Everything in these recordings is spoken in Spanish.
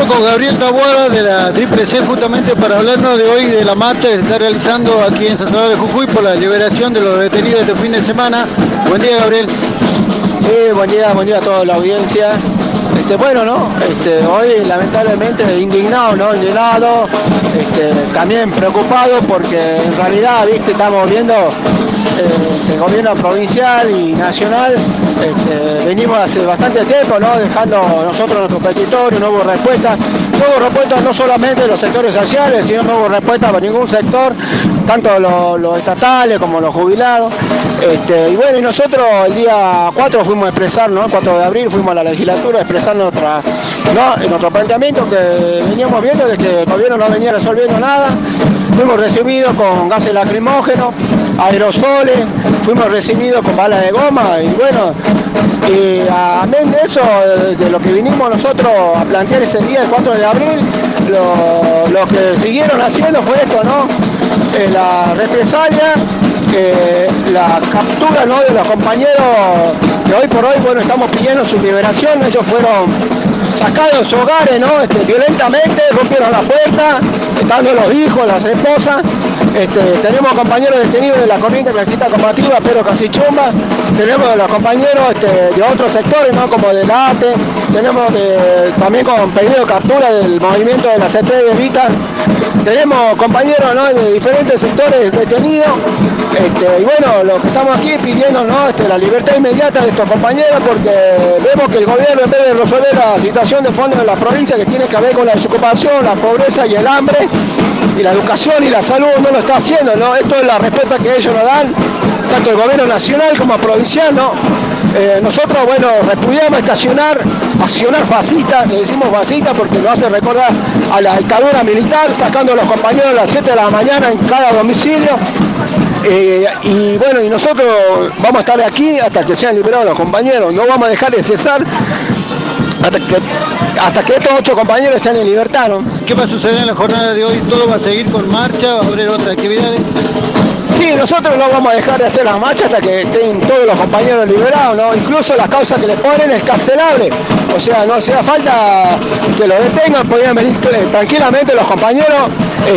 con Gabriel Taboada de la Triple C justamente para hablarnos de hoy de la marcha que se está realizando aquí en San Salvador de Jujuy por la liberación de los detenidos este fin de semana. Buen día, Gabriel. Sí, buen día a toda la audiencia. Bueno, ¿no? Hoy lamentablemente indignado, ¿no? Indignado, también preocupado porque en realidad, ¿viste? Estamos viendo el gobierno provincial y nacional, venimos hace bastante tiempo, ¿no? Dejando nosotros nuestros petitorios, no hubo respuesta no solamente de los sectores sociales, sino no hubo respuesta para ningún sector, tanto los estatales como los jubilados. Y bueno, y nosotros el día 4 fuimos a expresar, ¿no? El 4 de abril fuimos a la legislatura a expresar nuestro planteamiento que veníamos viendo de que el gobierno no venía resolviendo nada. Fuimos recibidos con gases lacrimógenos, aerosoles, fuimos recibidos con balas de goma y bueno, amén de eso, de lo que vinimos nosotros a plantear ese día, el 4 de abril, lo que siguieron haciendo fue esto, ¿no? La represalia, la captura, ¿no? De los compañeros que hoy por hoy, bueno, estamos pidiendo su liberación. Ellos fueron sacados de sus hogares, ¿no? Violentamente, rompieron la puerta, estando los hijos, las esposas. Tenemos compañeros detenidos de la corriente clasista combativa, pero casi chumba. Tenemos los compañeros de otros sectores, ¿no? Como del ATE. Tenemos también con pedido de captura del movimiento de la CT de Vita. Tenemos compañeros, ¿no? De diferentes sectores detenidos. Y bueno, lo que estamos aquí pidiendo, ¿no? La libertad inmediata de estos compañeros, porque vemos que el gobierno, en vez de resolver la situación de fondo de la provincia que tiene que ver con la desocupación, la pobreza y el hambre, y la educación y la salud, no lo está haciendo, ¿no? Esto es la respuesta que ellos nos dan, tanto el gobierno nacional como provincial, ¿no? Nosotros, bueno, repudiamos accionar fascista, le decimos fascista porque nos hace recordar a la dictadura militar, sacando a los compañeros a las 7 de la mañana en cada domicilio. Y bueno, y nosotros vamos a estar aquí hasta que sean liberados los compañeros, no vamos a dejar de cesar hasta que estos 8 compañeros estén en libertad, ¿no? ¿Qué va a suceder en la jornada de hoy? ¿Todo va a seguir con marcha? ¿Va a haber otras actividades? Sí, nosotros no vamos a dejar de hacer las marchas hasta que estén todos los compañeros liberados, ¿no? Incluso la causa que le ponen es carcelable, o sea, no hacía falta que lo detengan, podían venir tranquilamente los compañeros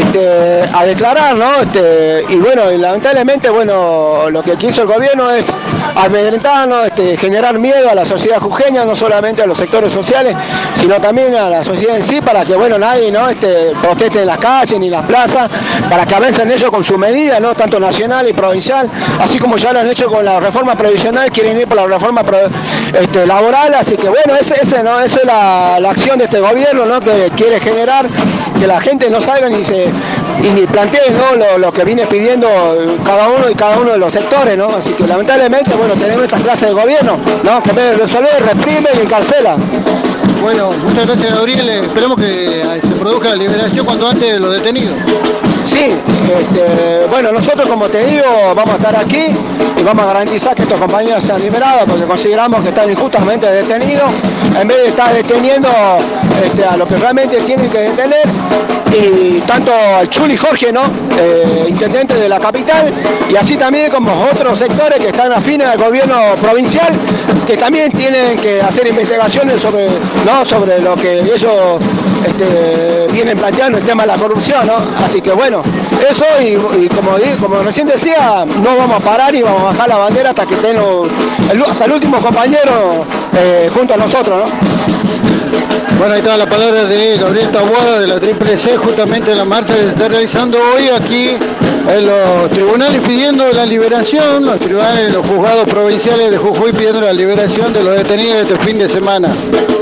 a declarar, ¿no? Y bueno, y lamentablemente, bueno, lo que quiso el gobierno es amedrentarnos, generar miedo a la sociedad jujeña, no solamente a los sectores sociales, sino también a la sociedad en sí, para que, bueno, nadie, ¿no? Proteste en las calles ni en las plazas, para que avancen ellos con su medida, ¿no? Tanto nacional y provincial, así como ya lo han hecho con la reforma previsional, quieren ir por la reforma laboral, así que bueno, esa es la acción de este gobierno, ¿no? Que quiere generar que la gente no salga ni plantee, ¿no? lo que viene pidiendo cada uno de los sectores, ¿no? Así que lamentablemente, bueno, tenemos esta clase de gobierno, ¿no? Que en vez de resolver, reprime y encarcela. Bueno, muchas gracias, Gabriel. Esperemos que se produzca la liberación cuanto antes de los detenidos. Sí, bueno, nosotros, como te digo, vamos a estar aquí y vamos a garantizar que estos compañeros sean liberados porque consideramos que están injustamente detenidos, en vez de estar deteniendo a los que realmente tienen que detener, y tanto al Chuli Jorge, ¿no? Intendente de la capital, y así también como otros sectores que están afines al gobierno provincial, que también tienen que hacer investigaciones sobre lo que ellos vienen planteando, el tema de la corrupción, ¿no? Así que bueno, eso y como recién decía, no vamos a parar y vamos a bajar la bandera hasta que estén hasta el último compañero junto a nosotros, ¿no? Bueno, ahí está la palabra de Gabriel Taboada de la Triple C, justamente en la marcha que se está realizando hoy aquí en los tribunales pidiendo la liberación, los tribunales, los juzgados provinciales de Jujuy pidiendo la liberación de los detenidos de este fin de semana.